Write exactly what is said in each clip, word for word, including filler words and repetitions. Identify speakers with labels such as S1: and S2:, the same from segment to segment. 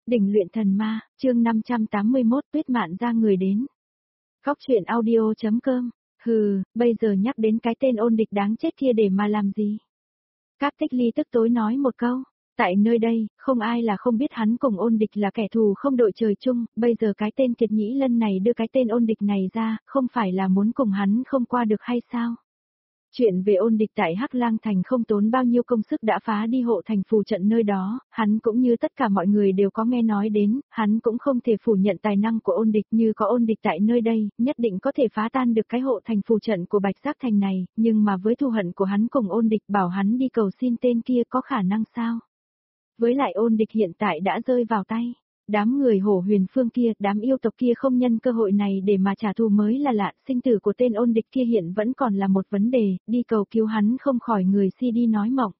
S1: Đỉnh luyện thần ma, chương năm trăm tám mươi mốt Tuyết Mạn ra người đến. Góc truyện audio.com, hừ, bây giờ nhắc đến cái tên ôn địch đáng chết kia để mà làm gì? Cáp Tích Ly tức tối nói một câu, tại nơi đây, không ai là không biết hắn cùng ôn địch là kẻ thù không đội trời chung, bây giờ cái tên Kiệt Nhĩ Lân này đưa cái tên ôn địch này ra, không phải là muốn cùng hắn không qua được hay sao? Chuyện về ôn địch tại Hắc Lang Thành không tốn bao nhiêu công sức đã phá đi hộ thành phù trận nơi đó, hắn cũng như tất cả mọi người đều có nghe nói đến, hắn cũng không thể phủ nhận tài năng của ôn địch, như có ôn địch tại nơi đây, nhất định có thể phá tan được cái hộ thành phù trận của Bạch Giác Thành này, nhưng mà với thù hận của hắn cùng ôn địch bảo hắn đi cầu xin tên kia có khả năng sao? Với lại ôn địch hiện tại đã rơi vào tay. Đám người Hổ Huyền Phương kia, đám yêu tộc kia không nhân cơ hội này để mà trả thù mới là lạ, sinh tử của tên ôn địch kia hiện vẫn còn là một vấn đề, đi cầu cứu hắn không khỏi người si đi nói mộng.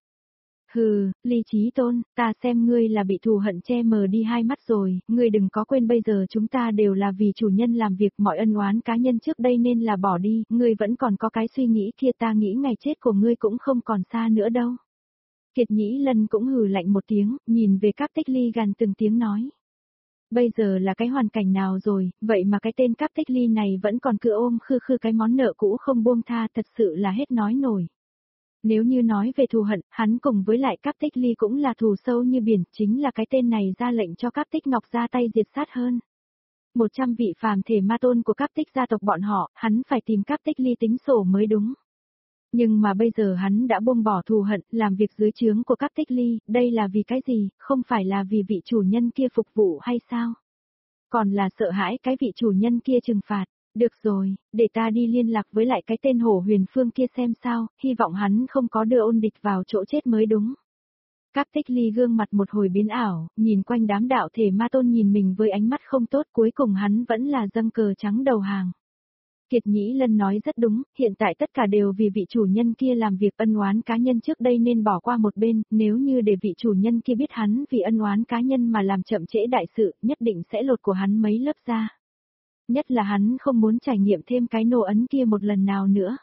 S1: Hừ, Ly Chí Tôn, ta xem ngươi là bị thù hận che mờ đi hai mắt rồi, ngươi đừng có quên bây giờ chúng ta đều là vì chủ nhân làm việc, mọi ân oán cá nhân trước đây nên là bỏ đi, ngươi vẫn còn có cái suy nghĩ kia, ta nghĩ ngày chết của ngươi cũng không còn xa nữa đâu. Kiệt Nhĩ Lân cũng hừ lạnh một tiếng, nhìn về Cáp Tích Ly gằn từng tiếng nói. Bây giờ là cái hoàn cảnh nào rồi, vậy mà cái tên Cáp Tích Ly này vẫn còn cứ ôm khư khư cái món nợ cũ không buông tha, thật sự là hết nói nổi. Nếu như nói về thù hận, hắn cùng với lại Cáp Tích Ly cũng là thù sâu như biển, chính là cái tên này ra lệnh cho Cáp Tích Ngọc ra tay diệt sát hơn. Một trăm vị phàm thể ma tôn của Cáp Tích gia tộc bọn họ, hắn phải tìm Cáp Tích Ly tính sổ mới đúng. Nhưng mà bây giờ hắn đã buông bỏ thù hận, làm việc dưới trướng của Cáp Tích Ly, đây là vì cái gì, không phải là vì vị chủ nhân kia phục vụ hay sao? Còn là sợ hãi cái vị chủ nhân kia trừng phạt. Được rồi, để ta đi liên lạc với lại cái tên Hổ Huyền Phương kia xem sao, hy vọng hắn không có đưa ôn địch vào chỗ chết mới đúng. Cáp Tích Ly gương mặt một hồi biến ảo, nhìn quanh đám đạo thể ma tôn nhìn mình với ánh mắt không tốt, cuối cùng hắn vẫn là dâng cờ trắng đầu hàng. Kiệt Nhĩ Lân nói rất đúng, hiện tại tất cả đều vì vị chủ nhân kia làm việc ân oán cá nhân trước đây nên bỏ qua một bên, nếu như để vị chủ nhân kia biết hắn vì ân oán cá nhân mà làm chậm trễ đại sự, nhất định sẽ lột của hắn mấy lớp da. Nhất là hắn không muốn trải nghiệm thêm cái nô ấn kia một lần nào nữa.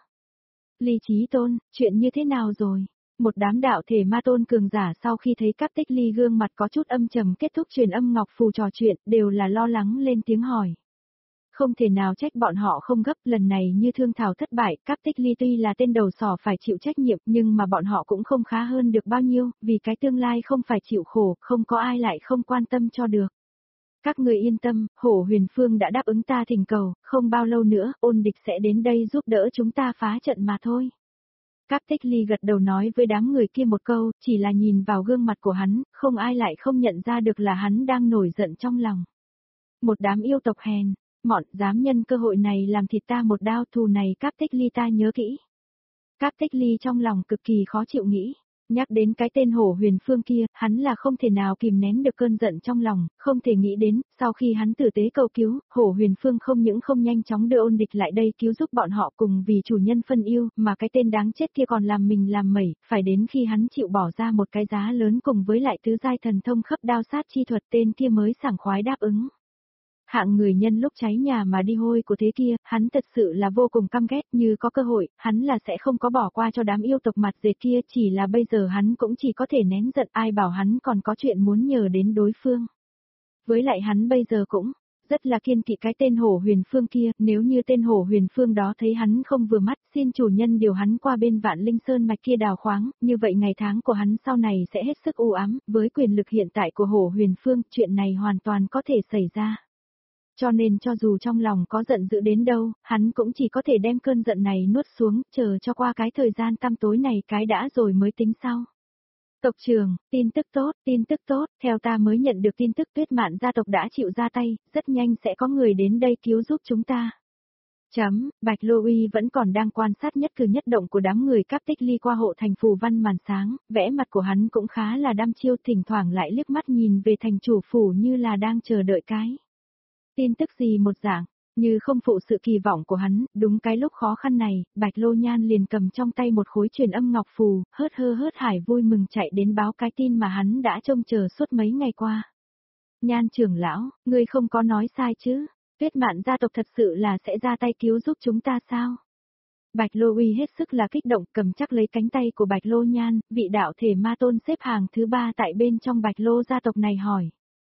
S1: Ly Chí Tôn, chuyện như thế nào rồi? Một đám đạo thể ma tôn cường giả sau khi thấy Cáp Tích Ly gương mặt có chút âm trầm kết thúc truyền âm ngọc phù trò chuyện, đều là lo lắng lên tiếng hỏi. Không thể nào trách bọn họ không gấp, lần này như thương thảo thất bại, Cáp Tích Ly tuy là tên đầu sỏ phải chịu trách nhiệm, nhưng mà bọn họ cũng không khá hơn được bao nhiêu, vì cái tương lai không phải chịu khổ, không có ai lại không quan tâm cho được. Các người yên tâm, Hổ Huyền Phương đã đáp ứng ta thỉnh cầu, không bao lâu nữa, ôn địch sẽ đến đây giúp đỡ chúng ta phá trận mà thôi. Cáp Tích Ly gật đầu nói với đám người kia một câu, chỉ là nhìn vào gương mặt của hắn, không ai lại không nhận ra được là hắn đang nổi giận trong lòng. Một đám yêu tộc hèn. Mọn, dám nhân cơ hội này làm thịt ta một đao, thù này Cáp Tích Ly ta nhớ kỹ. Cáp Tích Ly trong lòng cực kỳ khó chịu nghĩ. Nhắc đến cái tên Hổ Huyền Phương kia, hắn là không thể nào kìm nén được cơn giận trong lòng, không thể nghĩ đến, sau khi hắn tử tế cầu cứu, Hổ Huyền Phương không những không nhanh chóng đưa ôn địch lại đây cứu giúp bọn họ cùng vì chủ nhân phân yêu, mà cái tên đáng chết kia còn làm mình làm mẩy, phải đến khi hắn chịu bỏ ra một cái giá lớn cùng với lại tứ giai thần thông khắp đao sát chi thuật tên kia mới sảng khoái đáp ứng. Hạng người nhân lúc cháy nhà mà đi hôi của thế kia, hắn thật sự là vô cùng căm ghét, như có cơ hội, hắn là sẽ không có bỏ qua cho đám yêu tộc mặt dệt kia, chỉ là bây giờ hắn cũng chỉ có thể nén giận, ai bảo hắn còn có chuyện muốn nhờ đến đối phương. Với lại hắn bây giờ cũng rất là kiên kỵ cái tên Hổ Huyền Phương kia, nếu như tên Hổ Huyền Phương đó thấy hắn không vừa mắt, xin chủ nhân điều hắn qua bên Vạn Linh Sơn mạch kia đào khoáng, như vậy ngày tháng của hắn sau này sẽ hết sức u ám, với quyền lực hiện tại của Hổ Huyền Phương, chuyện này hoàn toàn có thể xảy ra. Cho nên cho dù trong lòng có giận dữ đến đâu, hắn cũng chỉ có thể đem cơn giận này nuốt xuống, chờ cho qua cái thời gian tăm tối này cái đã rồi mới tính sau. Tộc trưởng, tin tức tốt, tin tức tốt, theo ta mới nhận được tin tức Tuyết Mạn gia tộc đã chịu ra tay, rất nhanh sẽ có người đến đây cứu giúp chúng ta. Chấm, Bạch Lô Uy vẫn còn đang quan sát nhất cử nhất động của đám người Cáp Tích Ly qua hộ thành phù văn màn sáng, vẽ mặt của hắn cũng khá là đăm chiêu, thỉnh thoảng lại liếc mắt nhìn về thành chủ phủ như là đang chờ đợi cái. Tin tức gì một dạng, như không phụ sự kỳ vọng của hắn, đúng cái lúc khó khăn này, Bạch Lô Nhan liền cầm trong tay một khối truyền âm ngọc phù, hớt hơ hớt hải vui mừng chạy đến báo cái tin mà hắn đã trông chờ suốt mấy ngày qua. Nhan trưởng lão, ngươi không có nói sai chứ, Tuyết Mạn gia tộc thật sự là sẽ ra tay cứu giúp chúng ta sao? Bạch Lô Uy hết sức là kích động, cầm chắc lấy cánh tay của Bạch Lô Nhan, vị đạo thể ma tôn xếp hàng thứ ba tại bên trong Bạch Lô gia tộc này hỏi.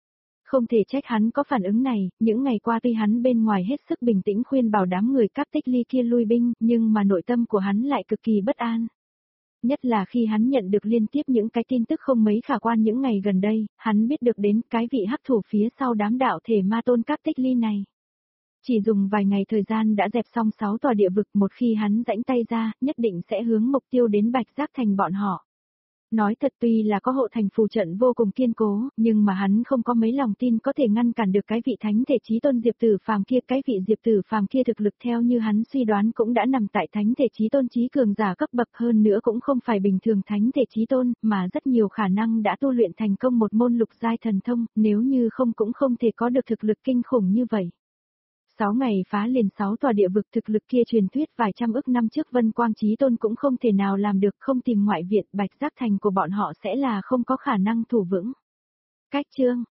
S1: Không thể trách hắn có phản ứng này, những ngày qua tuy hắn bên ngoài hết sức bình tĩnh khuyên bảo đám người Cáp Tích Ly kia lui binh, nhưng mà nội tâm của hắn lại cực kỳ bất an. Nhất là khi hắn nhận được liên tiếp những cái tin tức không mấy khả quan những ngày gần đây, hắn biết được đến cái vị hắc thủ phía sau đám đạo thể ma tôn Cáp Tích Ly này. Chỉ dùng vài ngày thời gian đã dẹp xong sáu tòa địa vực, một khi hắn rãnh tay ra, nhất định sẽ hướng mục tiêu đến Bạch Giác Thành bọn họ. Nói thật, tuy là có hộ thành phù trận vô cùng kiên cố, nhưng mà hắn không có mấy lòng tin có thể ngăn cản được cái vị thánh thể chí tôn Diệp Tử Phàm kia. Cái vị Diệp Tử Phàm kia thực lực theo như hắn suy đoán cũng đã nằm tại thánh thể chí tôn chí cường giả cấp bậc, hơn nữa cũng không phải bình thường thánh thể chí tôn, mà rất nhiều khả năng đã tu luyện thành công một môn lục giai thần thông, nếu như không cũng không thể có được thực lực kinh khủng như vậy. Sáu ngày phá liền sáu tòa địa vực, thực lực kia truyền thuyết vài trăm ức năm trước Vân Quang Chí Tôn cũng không thể nào làm được, không tìm ngoại viện, Bạch Giác Thành của bọn họ sẽ là không có khả năng thủ vững. Cách chương